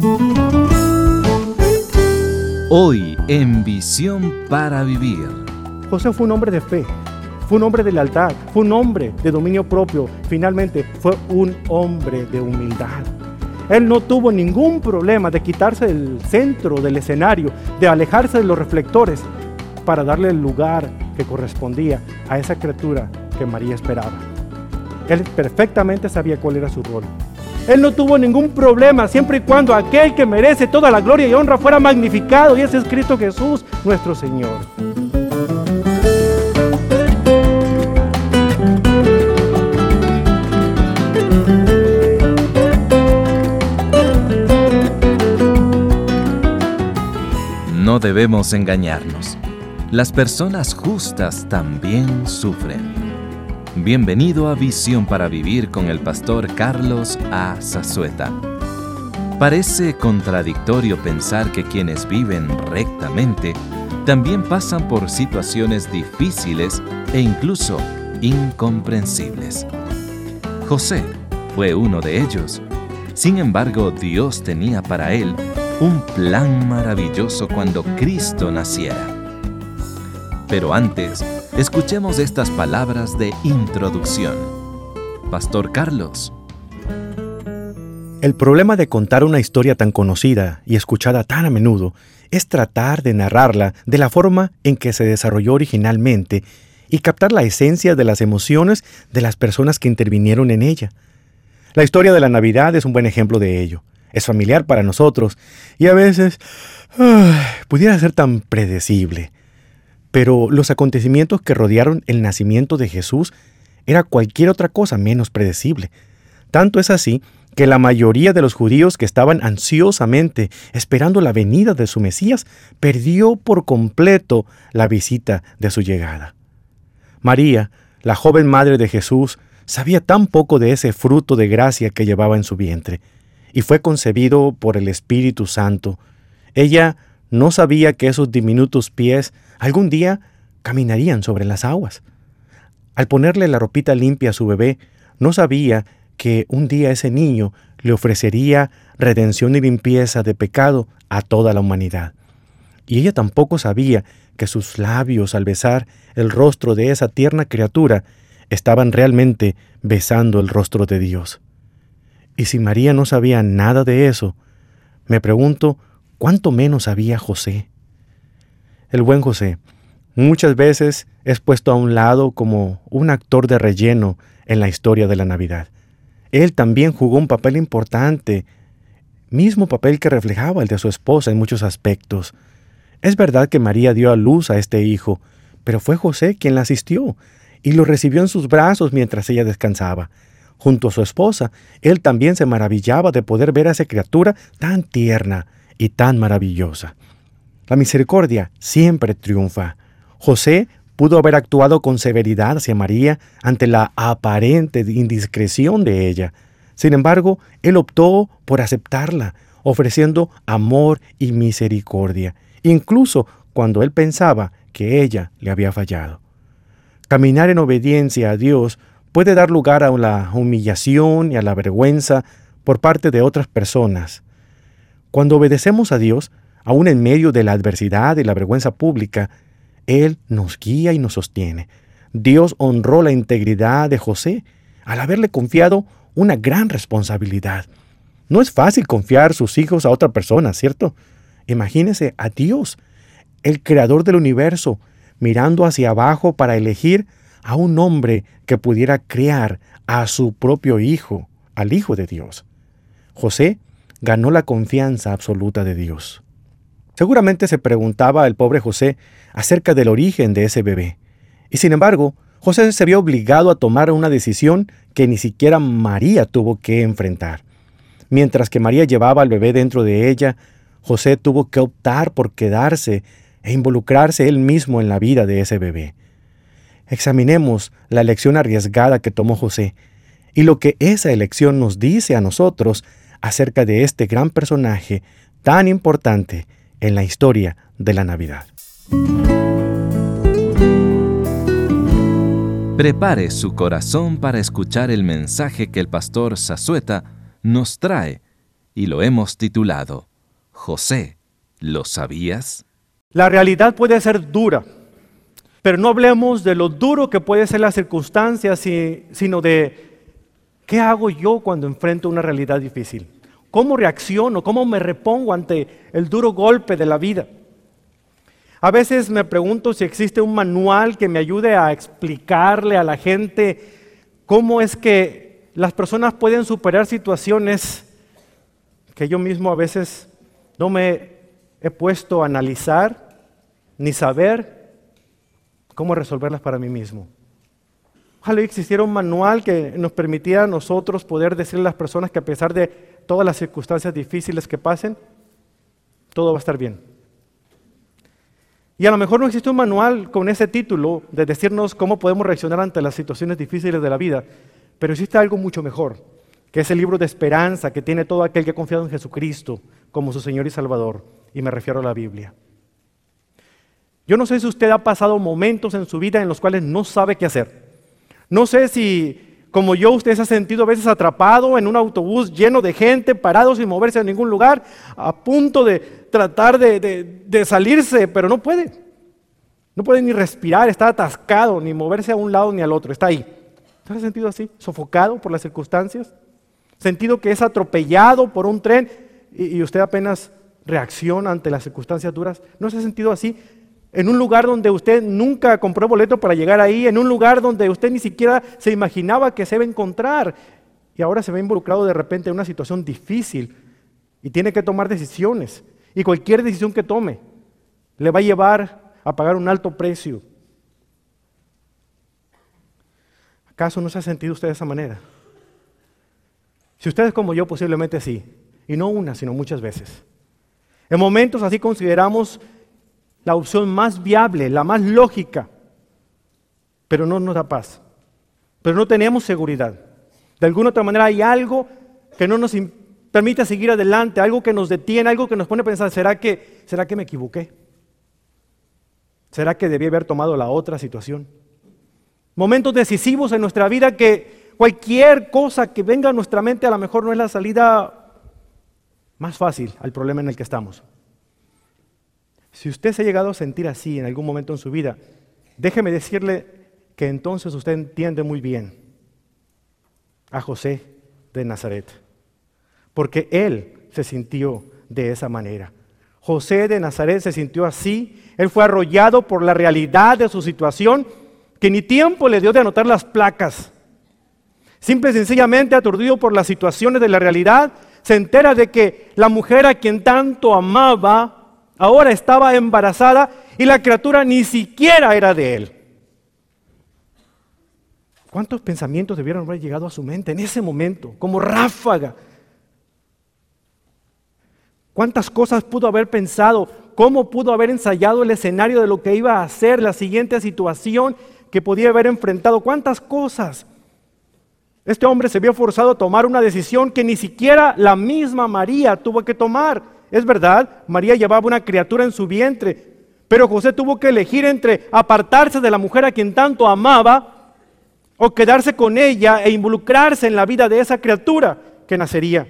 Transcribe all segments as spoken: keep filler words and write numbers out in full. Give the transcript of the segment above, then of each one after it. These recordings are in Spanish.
Hoy en Visión para Vivir. José fue un hombre de fe, fue un hombre de lealtad, fue un hombre de dominio propio, finalmente fue un hombre de humildad. Él no tuvo ningún problema de quitarse del centro del escenario, de alejarse de los reflectores para darle el lugar que correspondía a esa criatura que María esperaba. Él perfectamente sabía cuál era su rol. Él no tuvo ningún problema siempre y cuando aquel que merece toda la gloria y honra fuera magnificado, y ese es Cristo Jesús, nuestro Señor. No debemos engañarnos. Las personas justas también sufren. Bienvenido a Visión para Vivir con el pastor Carlos A. Zazueta. Parece contradictorio pensar que quienes viven rectamente también pasan por situaciones difíciles e incluso incomprensibles. José fue uno de ellos. Sin embargo, Dios tenía para él un plan maravilloso cuando Cristo naciera. Pero antes, escuchemos estas palabras de introducción. Pastor Carlos. El problema de contar una historia tan conocida y escuchada tan a menudo es tratar de narrarla de la forma en que se desarrolló originalmente y captar la esencia de las emociones de las personas que intervinieron en ella. La historia de la Navidad es un buen ejemplo de ello. Es familiar para nosotros y a veces uh, pudiera ser tan predecible. Pero los acontecimientos que rodearon el nacimiento de Jesús era cualquier otra cosa menos predecible. Tanto es así que la mayoría de los judíos que estaban ansiosamente esperando la venida de su Mesías perdió por completo la visita de su llegada. María, la joven madre de Jesús, sabía tan poco de ese fruto de gracia que llevaba en su vientre, y fue concebido por el Espíritu Santo. Ella no sabía que esos diminutos pies algún día caminarían sobre las aguas. Al ponerle la ropita limpia a su bebé, no sabía que un día ese niño le ofrecería redención y limpieza de pecado a toda la humanidad. Y ella tampoco sabía que sus labios, al besar el rostro de esa tierna criatura, estaban realmente besando el rostro de Dios. Y si María no sabía nada de eso, me pregunto, ¿cuánto menos sabía José? El buen José muchas veces es puesto a un lado como un actor de relleno en la historia de la Navidad. Él también jugó un papel importante, mismo papel que reflejaba el de su esposa en muchos aspectos. Es verdad que María dio a luz a este hijo, pero fue José quien la asistió y lo recibió en sus brazos mientras ella descansaba. Junto a su esposa, él también se maravillaba de poder ver a esa criatura tan tierna y tan maravillosa. La misericordia siempre triunfa. José pudo haber actuado con severidad hacia María ante la aparente indiscreción de ella. Sin embargo, él optó por aceptarla, ofreciendo amor y misericordia, incluso cuando él pensaba que ella le había fallado. Caminar en obediencia a Dios puede dar lugar a la humillación y a la vergüenza por parte de otras personas. Cuando obedecemos a Dios, aún en medio de la adversidad y la vergüenza pública, Él nos guía y nos sostiene. Dios honró la integridad de José al haberle confiado una gran responsabilidad. No es fácil confiar sus hijos a otra persona, ¿cierto? Imagínese a Dios, el creador del universo, mirando hacia abajo para elegir a un hombre que pudiera criar a su propio hijo, al Hijo de Dios. José ganó la confianza absoluta de Dios. Seguramente se preguntaba el pobre José acerca del origen de ese bebé. Y sin embargo, José se vio obligado a tomar una decisión que ni siquiera María tuvo que enfrentar. Mientras que María llevaba al bebé dentro de ella, José tuvo que optar por quedarse e involucrarse él mismo en la vida de ese bebé. Examinemos la elección arriesgada que tomó José y lo que esa elección nos dice a nosotros acerca de este gran personaje tan importante en la historia de la Navidad. Prepare su corazón para escuchar el mensaje que el pastor Zazueta nos trae y lo hemos titulado José, ¿lo sabías? La realidad puede ser dura, pero no hablemos de lo duro que puede ser las circunstancias, sino de ¿qué hago yo cuando enfrento una realidad difícil? ¿Cómo reacciono? ¿Cómo me repongo ante el duro golpe de la vida? A veces me pregunto si existe un manual que me ayude a explicarle a la gente cómo es que las personas pueden superar situaciones que yo mismo a veces no me he puesto a analizar ni saber cómo resolverlas para mí mismo. Ojalá existiera un manual que nos permitiera a nosotros poder decirle a las personas que a pesar de todas las circunstancias difíciles que pasen, todo va a estar bien. Y a lo mejor no existe un manual con ese título de decirnos cómo podemos reaccionar ante las situaciones difíciles de la vida, pero existe algo mucho mejor, que es el libro de esperanza que tiene todo aquel que ha confiado en Jesucristo como su Señor y Salvador, y me refiero a la Biblia. Yo no sé si usted ha pasado momentos en su vida en los cuales no sabe qué hacer. No sé si, como yo, usted se ha sentido a veces atrapado en un autobús lleno de gente, parado sin moverse a ningún lugar, a punto de tratar de, de, de salirse, pero no puede. No puede ni respirar, está atascado, ni moverse a un lado ni al otro, está ahí. ¿Se ha sentido así? ¿Sofocado por las circunstancias? ¿Sentido que es atropellado por un tren y, y usted apenas reacciona ante las circunstancias duras? ¿No se ha sentido así? En un lugar donde usted nunca compró boleto para llegar ahí, en un lugar donde usted ni siquiera se imaginaba que se iba a encontrar y ahora se ve involucrado de repente en una situación difícil y tiene que tomar decisiones y cualquier decisión que tome le va a llevar a pagar un alto precio. ¿Acaso no se ha sentido usted de esa manera? Si usted es como yo, posiblemente sí, y no una, sino muchas veces. En momentos así consideramos la opción más viable, la más lógica, pero no nos da paz, pero no tenemos seguridad. De alguna otra manera hay algo que no nos permite seguir adelante, algo que nos detiene, algo que nos pone a pensar, ¿será que, ¿será que me equivoqué? ¿Será que debí haber tomado la otra situación? Momentos decisivos en nuestra vida que cualquier cosa que venga a nuestra mente a lo mejor no es la salida más fácil al problema en el que estamos. Si usted se ha llegado a sentir así en algún momento en su vida, déjeme decirle que entonces usted entiende muy bien a José de Nazaret, porque él se sintió de esa manera. José de Nazaret se sintió así, él fue arrollado por la realidad de su situación, que ni tiempo le dio de anotar las placas. Simple y sencillamente, aturdido por las situaciones de la realidad, se entera de que la mujer a quien tanto amaba ahora estaba embarazada y la criatura ni siquiera era de él. ¿Cuántos pensamientos debieron haber llegado a su mente en ese momento, como ráfaga? ¿Cuántas cosas pudo haber pensado? ¿Cómo pudo haber ensayado el escenario de lo que iba a hacer, la siguiente situación que podía haber enfrentado? ¿Cuántas cosas? Este hombre se vio forzado a tomar una decisión que ni siquiera la misma María tuvo que tomar. Es verdad, María llevaba una criatura en su vientre, pero José tuvo que elegir entre apartarse de la mujer a quien tanto amaba o quedarse con ella e involucrarse en la vida de esa criatura que nacería.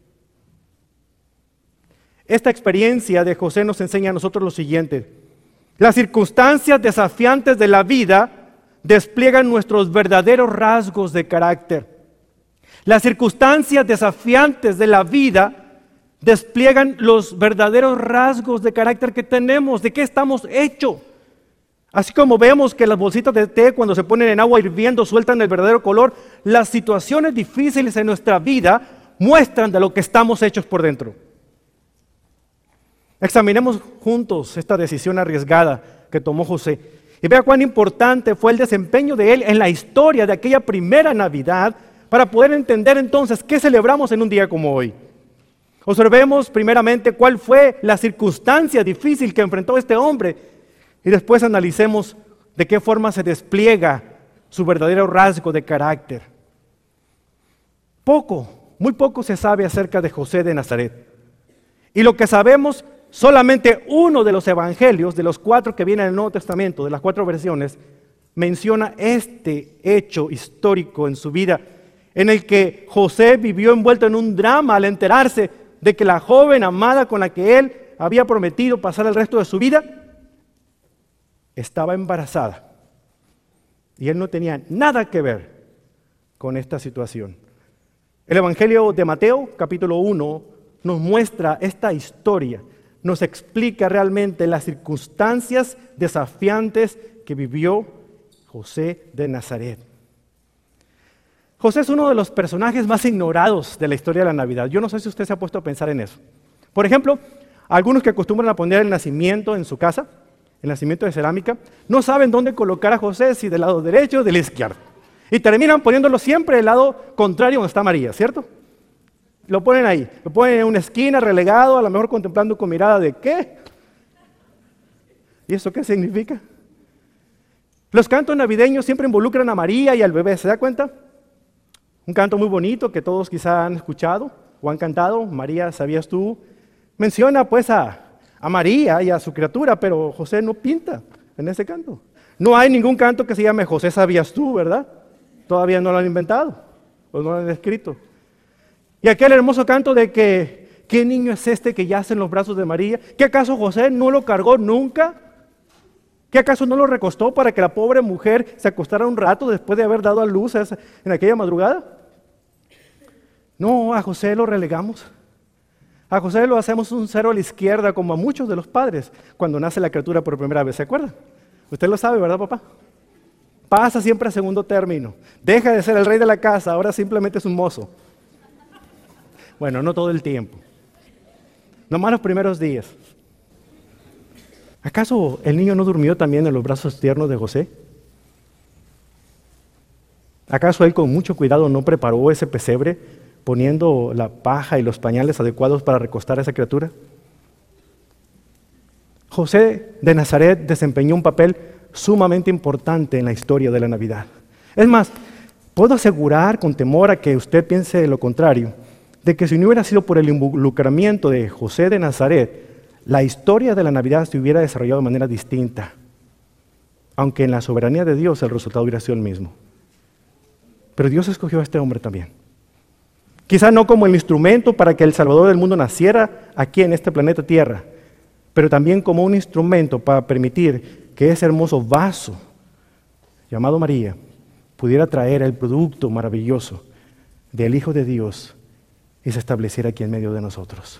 Esta experiencia de José nos enseña a nosotros lo siguiente: las circunstancias desafiantes de la vida despliegan nuestros verdaderos rasgos de carácter. Las circunstancias desafiantes de la vida despliegan los verdaderos rasgos de carácter que tenemos, de qué estamos hechos. Así como vemos que las bolsitas de té cuando se ponen en agua hirviendo sueltan el verdadero color, las situaciones difíciles en nuestra vida muestran de lo que estamos hechos por dentro. Examinemos juntos esta decisión arriesgada que tomó José y vea cuán importante fue el desempeño de él en la historia de aquella primera Navidad para poder entender entonces qué celebramos en un día como hoy. Observemos primeramente cuál fue la circunstancia difícil que enfrentó este hombre y después analicemos de qué forma se despliega su verdadero rasgo de carácter. Poco, muy poco se sabe acerca de José de Nazaret. Y lo que sabemos, solamente uno de los evangelios, de los cuatro que vienen en el Nuevo Testamento, de las cuatro versiones, menciona este hecho histórico en su vida, en el que José vivió envuelto en un drama al enterarse de que la joven amada con la que él había prometido pasar el resto de su vida estaba embarazada. Y él no tenía nada que ver con esta situación. El Evangelio de Mateo, capítulo uno, nos muestra esta historia, nos explica realmente las circunstancias desafiantes que vivió José de Nazaret. José es uno de los personajes más ignorados de la historia de la Navidad. Yo no sé si usted se ha puesto a pensar en eso. Por ejemplo, algunos que acostumbran a poner el nacimiento en su casa, el nacimiento de cerámica, no saben dónde colocar a José, si del lado derecho o del izquierdo. Y terminan poniéndolo siempre del lado contrario donde está María, ¿cierto? Lo ponen ahí, lo ponen en una esquina, relegado, a lo mejor contemplando con mirada de ¿qué? ¿Y eso qué significa? Los cantos navideños siempre involucran a María y al bebé, ¿se da cuenta? Un canto muy bonito que todos quizá han escuchado o han cantado, María, ¿sabías tú? Menciona pues a, a María y a su criatura, pero José no pinta en ese canto. No hay ningún canto que se llame José, ¿sabías tú, verdad? Todavía no lo han inventado o no lo han escrito. Y aquel hermoso canto de que, ¿qué niño es este que yace en los brazos de María? ¿Qué acaso José no lo cargó nunca? ¿Qué acaso no lo recostó para que la pobre mujer se acostara un rato después de haber dado a luz a esa, en aquella madrugada? No, a José lo relegamos. A José lo hacemos un cero a la izquierda, como a muchos de los padres, cuando nace la criatura por primera vez, ¿se acuerdan? Usted lo sabe, ¿verdad, papá? Pasa siempre a segundo término. Deja de ser el rey de la casa, ahora simplemente es un mozo. Bueno, no todo el tiempo. Nomás los primeros días. ¿Acaso el niño no durmió también en los brazos tiernos de José? ¿Acaso él con mucho cuidado no preparó ese pesebre, poniendo la paja y los pañales adecuados para recostar a esa criatura? José de Nazaret desempeñó un papel sumamente importante en la historia de la Navidad. Es más, puedo asegurar con temor a que usted piense lo contrario, de que si no hubiera sido por el involucramiento de José de Nazaret, la historia de la Navidad se hubiera desarrollado de manera distinta, aunque en la soberanía de Dios el resultado hubiera sido el mismo. Pero Dios escogió a este hombre también. Quizá no como el instrumento para que el Salvador del mundo naciera aquí en este planeta Tierra, pero también como un instrumento para permitir que ese hermoso vaso llamado María pudiera traer el producto maravilloso del Hijo de Dios y se estableciera aquí en medio de nosotros.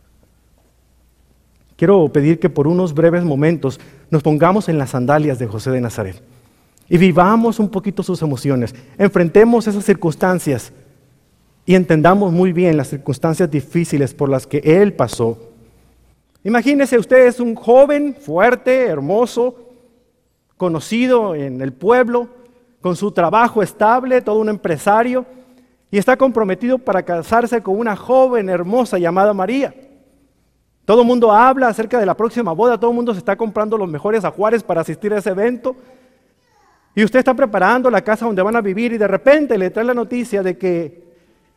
Quiero pedir que por unos breves momentos nos pongamos en las sandalias de José de Nazaret y vivamos un poquito sus emociones, enfrentemos esas circunstancias y entendamos muy bien las circunstancias difíciles por las que él pasó. Imagínese, usted es un joven, fuerte, hermoso, conocido en el pueblo, con su trabajo estable, todo un empresario, y está comprometido para casarse con una joven hermosa llamada María. Todo el mundo habla acerca de la próxima boda, todo el mundo se está comprando los mejores ajuares para asistir a ese evento, y usted está preparando la casa donde van a vivir, y de repente le trae la noticia de que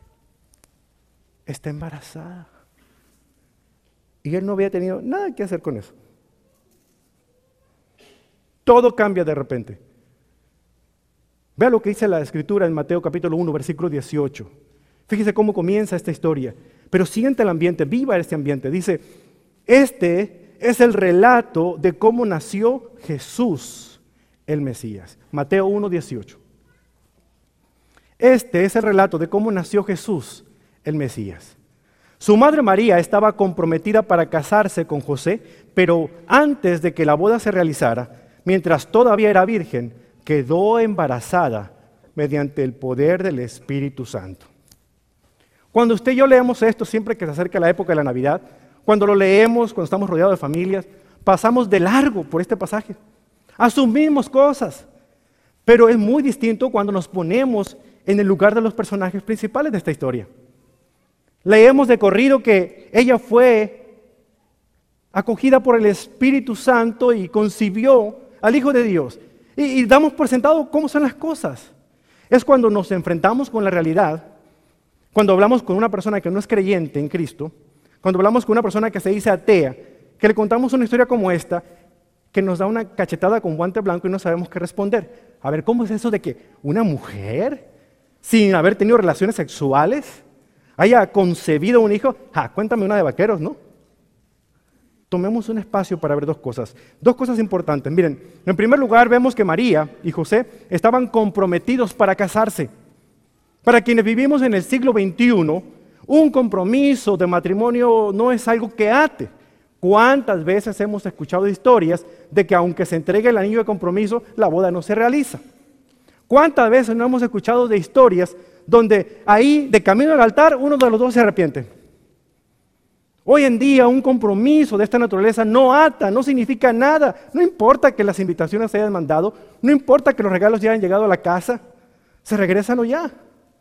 está embarazada. Y él no había tenido nada que hacer con eso. Todo cambia de repente. Vea lo que dice la Escritura en Mateo capítulo uno, versículo dieciocho. Fíjese cómo comienza esta historia. Pero siente el ambiente, viva este ambiente. Dice, este es el relato de cómo nació Jesús, el Mesías. Mateo uno, dieciocho. Este es el relato de cómo nació Jesús, el Mesías. Su madre María estaba comprometida para casarse con José, pero antes de que la boda se realizara, mientras todavía era virgen, quedó embarazada mediante el poder del Espíritu Santo. Cuando usted y yo leemos esto, siempre que se acerca la época de la Navidad, cuando lo leemos, cuando estamos rodeados de familias, pasamos de largo por este pasaje. Asumimos cosas, pero es muy distinto cuando nos ponemos en el lugar de los personajes principales de esta historia. Leemos de corrido que ella fue acogida por el Espíritu Santo y concibió al Hijo de Dios. Y, y damos por sentado cómo son las cosas. Es cuando nos enfrentamos con la realidad, cuando hablamos con una persona que no es creyente en Cristo, cuando hablamos con una persona que se dice atea, que le contamos una historia como esta, que nos da una cachetada con guante blanco y no sabemos qué responder. A ver, ¿cómo es eso de que una mujer, sin haber tenido relaciones sexuales, haya concebido un hijo, ja, cuéntame una de vaqueros, ¿no? Tomemos un espacio para ver dos cosas, dos cosas importantes. Miren, en primer lugar vemos que María y José estaban comprometidos para casarse. Para quienes vivimos en el siglo veintiuno, un compromiso de matrimonio no es algo que ate. ¿Cuántas veces hemos escuchado historias de que aunque se entregue el anillo de compromiso, la boda no se realiza? ¿Cuántas veces no hemos escuchado de historias donde ahí, de camino al altar, uno de los dos se arrepiente? Hoy en día un compromiso de esta naturaleza no ata, no significa nada. No importa que las invitaciones se hayan mandado, no importa que los regalos ya hayan llegado a la casa, se regresan o ya.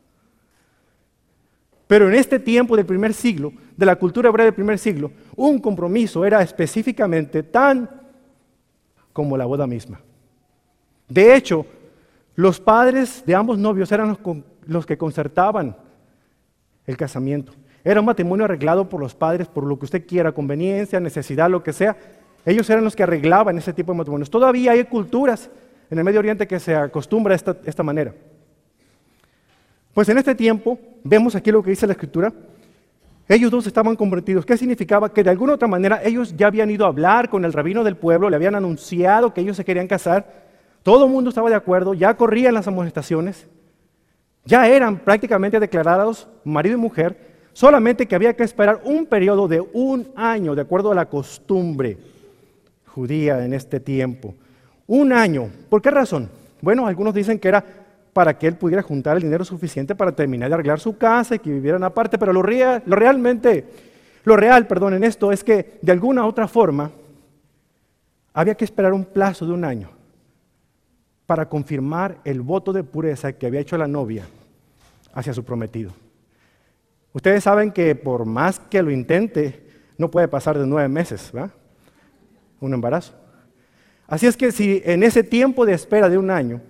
Pero en este tiempo del primer siglo, de la cultura hebrea del primer siglo, un compromiso era específicamente tan como la boda misma. De hecho, los padres de ambos novios eran los, los que concertaban el casamiento. Era un matrimonio arreglado por los padres, por lo que usted quiera, conveniencia, necesidad, lo que sea. Ellos eran los que arreglaban ese tipo de matrimonios. Todavía hay culturas en el Medio Oriente que se acostumbra a esta, esta manera. Pues en este tiempo, vemos aquí lo que dice la Escritura, ellos dos estaban comprometidos. ¿Qué significaba? Que de alguna u otra manera ellos ya habían ido a hablar con el rabino del pueblo, le habían anunciado que ellos se querían casar, todo el mundo estaba de acuerdo, ya corrían las amonestaciones, ya eran prácticamente declarados marido y mujer, solamente que había que esperar un periodo de un año, de acuerdo a la costumbre judía en este tiempo. Un año. ¿Por qué razón? Bueno, algunos dicen que era para que él pudiera juntar el dinero suficiente para terminar de arreglar su casa y que vivieran aparte, pero lo, real, lo realmente, lo real, perdón, en esto es que de alguna u otra forma había que esperar un plazo de un año para confirmar el voto de pureza que había hecho la novia hacia su prometido. Ustedes saben que por más que lo intente, no puede pasar de nueve meses, ¿verdad? Un embarazo. Así es que si en ese tiempo de espera de un año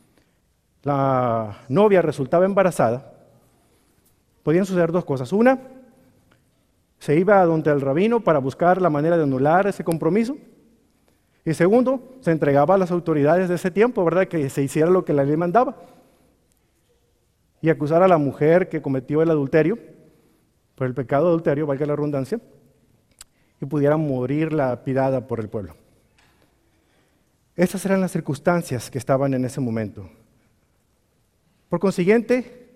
la novia resultaba embarazada, podían suceder dos cosas. Una, se iba a donde el rabino para buscar la manera de anular ese compromiso. Y segundo, se entregaba a las autoridades de ese tiempo, ¿verdad? Que se hiciera lo que la ley mandaba. Y acusar a la mujer que cometió el adulterio, por el pecado de adulterio, valga la redundancia, y pudiera morir lapidada por el pueblo. Estas eran las circunstancias que estaban en ese momento. Por consiguiente,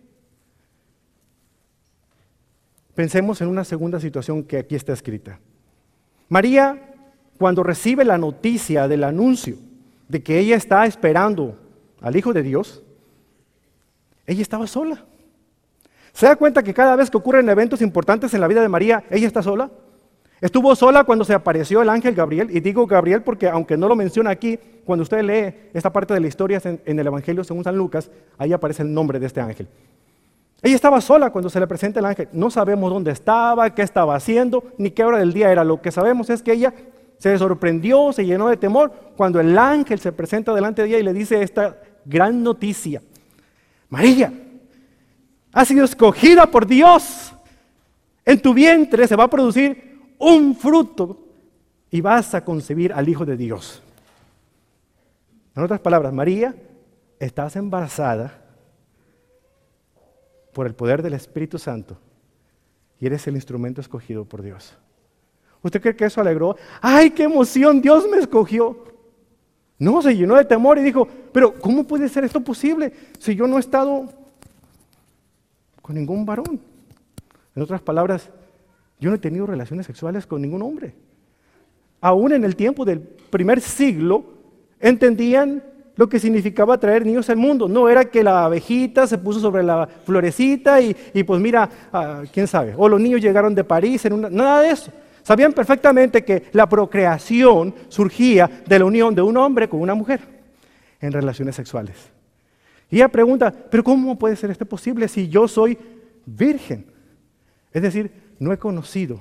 pensemos en una segunda situación que aquí está escrita. María, cuando recibe la noticia del anuncio de que ella está esperando al Hijo de Dios, ella estaba sola. ¿Se da cuenta que cada vez que ocurren eventos importantes en la vida de María, ella está sola? Estuvo sola cuando se apareció el ángel Gabriel, y digo Gabriel porque aunque no lo menciona aquí, cuando usted lee esta parte de la historia en, en el Evangelio según San Lucas, ahí aparece el nombre de este ángel. Ella estaba sola cuando se le presenta el ángel. No sabemos dónde estaba, qué estaba haciendo, ni qué hora del día era. Lo que sabemos es que ella se sorprendió, se llenó de temor cuando el ángel se presenta delante de ella y le dice esta gran noticia. María, has sido escogida por Dios. En tu vientre se va a producir un fruto y vas a concebir al Hijo de Dios. En otras palabras, María, estás embarazada por el poder del Espíritu Santo y eres el instrumento escogido por Dios. ¿Usted cree que eso alegró? ¡Ay, qué emoción! Dios me escogió. No, se llenó de temor y dijo, pero ¿cómo puede ser esto posible si yo no he estado con ningún varón? En otras palabras, yo no he tenido relaciones sexuales con ningún hombre. Aún en el tiempo del primer siglo, entendían lo que significaba traer niños al mundo. No era que la abejita se puso sobre la florecita y, y pues mira, uh, quién sabe, o los niños llegaron de París, en una, nada de eso. Sabían perfectamente que la procreación surgía de la unión de un hombre con una mujer en relaciones sexuales. Y ella pregunta, ¿pero cómo puede ser esto posible si yo soy virgen? Es decir, no he conocido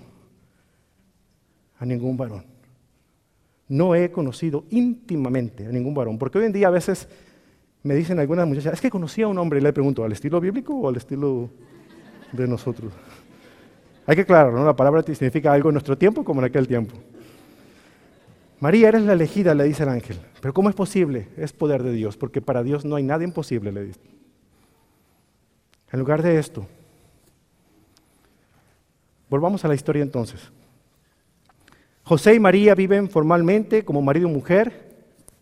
a ningún varón. No he conocido íntimamente a ningún varón. Porque hoy en día a veces me dicen algunas muchachas, es que conocí a un hombre, y le pregunto, ¿al estilo bíblico o al estilo de nosotros? Hay que aclarar, ¿no? La palabra significa algo en nuestro tiempo como en aquel tiempo. María, eres la elegida, le dice el ángel. ¿Pero cómo es posible? Es poder de Dios, porque para Dios no hay nada imposible, le dice. En lugar de esto, Volvamos a la historia entonces. José y María viven formalmente como marido y mujer,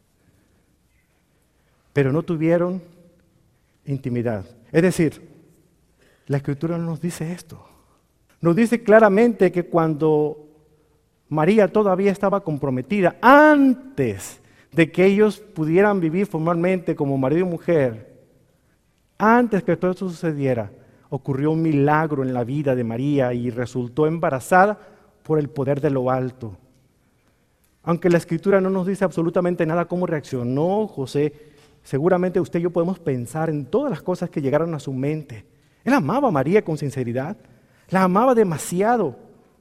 pero no tuvieron intimidad. Es decir, la Escritura no nos dice esto. Nos dice claramente que cuando María todavía estaba comprometida, antes de que ellos pudieran vivir formalmente como marido y mujer, antes que todo esto sucediera, ocurrió un milagro en la vida de María y resultó embarazada por el poder de lo alto. Aunque la Escritura no nos dice absolutamente nada cómo reaccionó José, seguramente usted y yo podemos pensar en todas las cosas que llegaron a su mente. Él amaba a María con sinceridad, la amaba demasiado,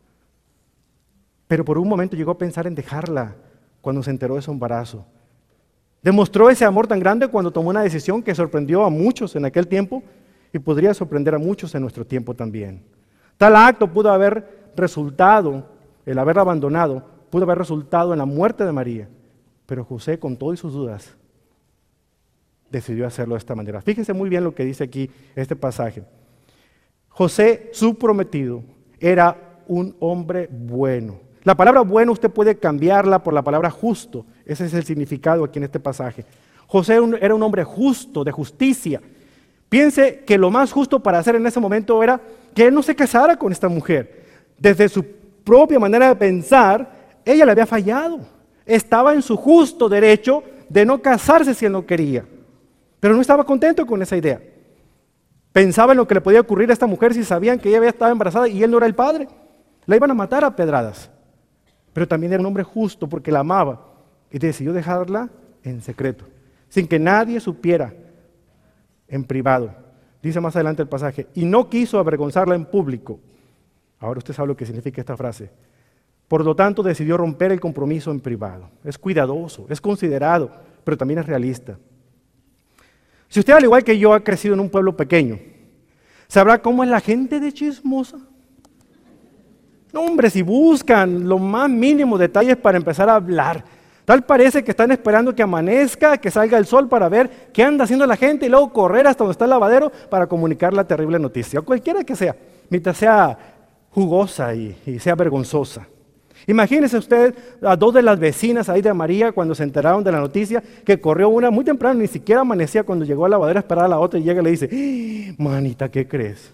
pero por un momento llegó a pensar en dejarla cuando se enteró de su embarazo. Demostró ese amor tan grande cuando tomó una decisión que sorprendió a muchos en aquel tiempo y podría sorprender a muchos en nuestro tiempo también. Tal acto pudo haber resultado, el haberla abandonado, pudo haber resultado en la muerte de María, pero José, con todas sus dudas, decidió hacerlo de esta manera. Fíjense muy bien lo que dice aquí este pasaje. José, su prometido, era un hombre bueno. La palabra bueno usted puede cambiarla por la palabra justo. Ese es el significado aquí en este pasaje. José era un hombre justo, de justicia. Piense que lo más justo para hacer en ese momento era que él no se casara con esta mujer. Desde su propia manera de pensar, ella le había fallado. Estaba en su justo derecho de no casarse si él no quería. Pero no estaba contento con esa idea. Pensaba en lo que le podía ocurrir a esta mujer si sabían que ella había estado embarazada y él no era el padre. La iban a matar a pedradas. Pero también era un hombre justo porque la amaba y decidió dejarla en secreto, sin que nadie supiera, en privado. Dice más adelante el pasaje, y no quiso avergonzarla en público. Ahora usted sabe lo que significa esta frase. Por lo tanto, decidió romper el compromiso en privado. Es cuidadoso, es considerado, pero también es realista. Si usted, al igual que yo, ha crecido en un pueblo pequeño, sabrá cómo es la gente de chismosa. No, hombre, si buscan los más mínimos detalles para empezar a hablar, tal parece que están esperando que amanezca, que salga el sol para ver qué anda haciendo la gente y luego correr hasta donde está el lavadero para comunicar la terrible noticia, o cualquiera que sea, mientras sea jugosa y, y sea vergonzosa. Imagínese usted a dos de las vecinas ahí de María cuando se enteraron de la noticia, que corrió una muy temprano, ni siquiera amanecía cuando llegó al lavadero a esperar a la otra y llega y le dice, ¡Ah, manita, ¿qué crees?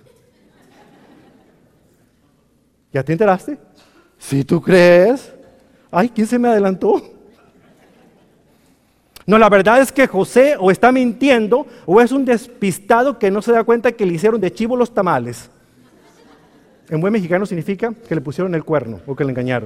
¿Ya te enteraste? ¿Sí tú crees? Ay, ¿quién se me adelantó? No, la verdad es que José o está mintiendo o es un despistado que no se da cuenta que le hicieron de chivo los tamales. En buen mexicano significa que le pusieron el cuerno o que le engañaron.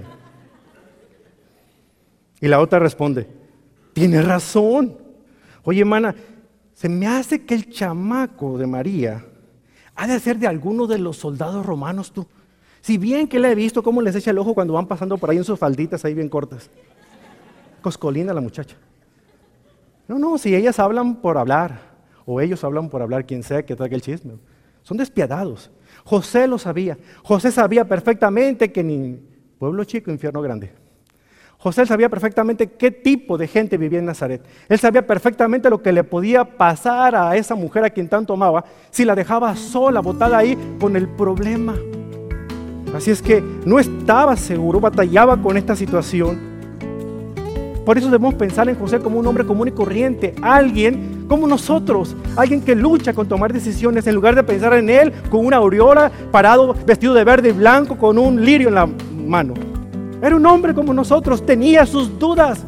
Y la otra responde, tienes razón. Oye, hermana, se me hace que el chamaco de María ha de ser de alguno de los soldados romanos tú. Si bien que la he visto cómo les echa el ojo cuando van pasando por ahí en sus falditas ahí bien cortas. Coscolina la muchacha. No, no, si ellas hablan por hablar, o ellos hablan por hablar, quien sea que traiga el chisme. Son despiadados. José lo sabía. José sabía perfectamente que ni pueblo chico, infierno grande. José sabía perfectamente qué tipo de gente vivía en Nazaret. Él sabía perfectamente lo que le podía pasar a esa mujer a quien tanto amaba si la dejaba sola, botada ahí con el problema. Así es que no estaba seguro, batallaba con esta situación. Por eso debemos pensar en José como un hombre común y corriente, alguien como nosotros, alguien que lucha con tomar decisiones en lugar de pensar en él con una aureola, parado, vestido de verde y blanco, con un lirio en la mano. Era un hombre como nosotros, tenía sus dudas.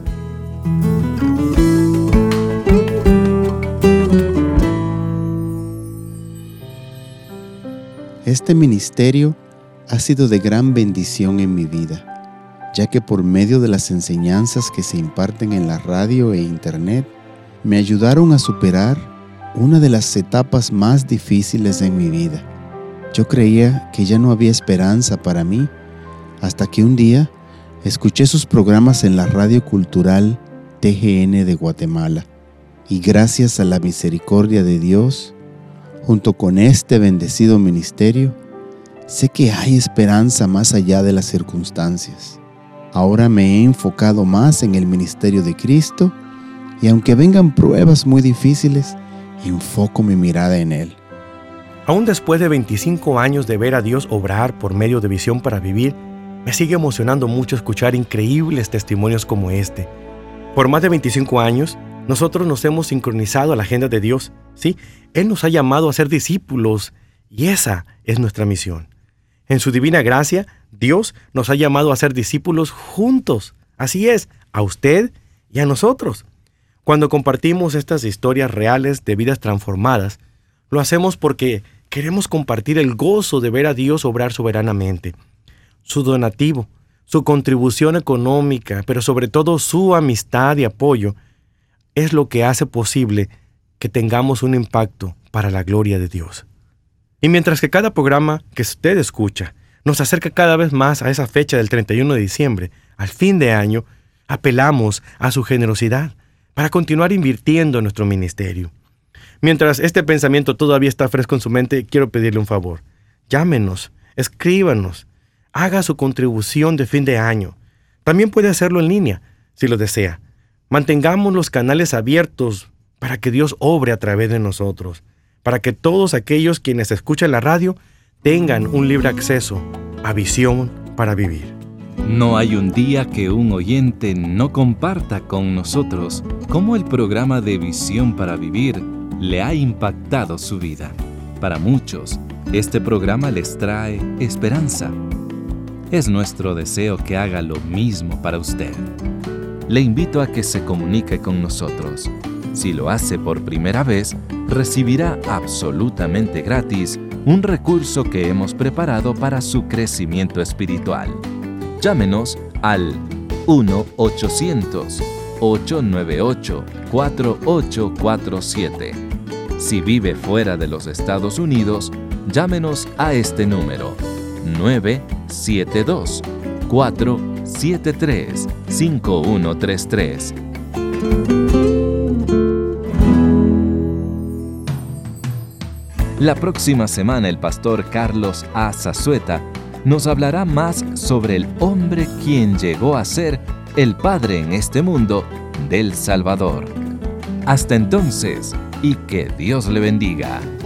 Este ministerio ha sido de gran bendición en mi vida, ya que por medio de las enseñanzas que se imparten en la radio e internet, me ayudaron a superar una de las etapas más difíciles en mi vida. Yo creía que ya no había esperanza para mí, hasta que un día escuché sus programas en la radio cultural T G N de Guatemala, y gracias a la misericordia de Dios, junto con este bendecido ministerio, sé que hay esperanza más allá de las circunstancias. Ahora me he enfocado más en el ministerio de Cristo y aunque vengan pruebas muy difíciles, enfoco mi mirada en Él. Aún después de veinticinco años de ver a Dios obrar por medio de Visión para Vivir, me sigue emocionando mucho escuchar increíbles testimonios como este. Por más de veinticinco años, nosotros nos hemos sincronizado a la agenda de Dios. Sí, Él nos ha llamado a ser discípulos y esa es nuestra misión. En su divina gracia, Dios nos ha llamado a ser discípulos juntos. Así es, a usted y a nosotros. Cuando compartimos estas historias reales de vidas transformadas, lo hacemos porque queremos compartir el gozo de ver a Dios obrar soberanamente. Su donativo, su contribución económica, pero sobre todo su amistad y apoyo, es lo que hace posible que tengamos un impacto para la gloria de Dios. Y mientras que cada programa que usted escucha nos acerca cada vez más a esa fecha del treinta y uno de diciembre, al fin de año, apelamos a su generosidad para continuar invirtiendo en nuestro ministerio. Mientras este pensamiento todavía está fresco en su mente, quiero pedirle un favor. Llámenos, escríbanos, haga su contribución de fin de año. También puede hacerlo en línea, si lo desea. Mantengamos los canales abiertos para que Dios obre a través de nosotros, para que todos aquellos quienes escuchan la radio tengan un libre acceso a Visión para Vivir. No hay un día que un oyente no comparta con nosotros cómo el programa de Visión para Vivir le ha impactado su vida. Para muchos, este programa les trae esperanza. Es nuestro deseo que haga lo mismo para usted. Le invito a que se comunique con nosotros. Si lo hace por primera vez, recibirá absolutamente gratis un recurso que hemos preparado para su crecimiento espiritual. Llámenos al uno ochocientos, ocho nueve ocho, cuatro ocho cuatro siete. Si vive fuera de los Estados Unidos, llámenos a este número nueve siete dos, cuatro siete tres, cinco uno tres tres. La próxima semana el pastor Carlos A. Zazueta nos hablará más sobre el hombre quien llegó a ser el Padre en este mundo del Salvador. Hasta entonces, y que Dios le bendiga.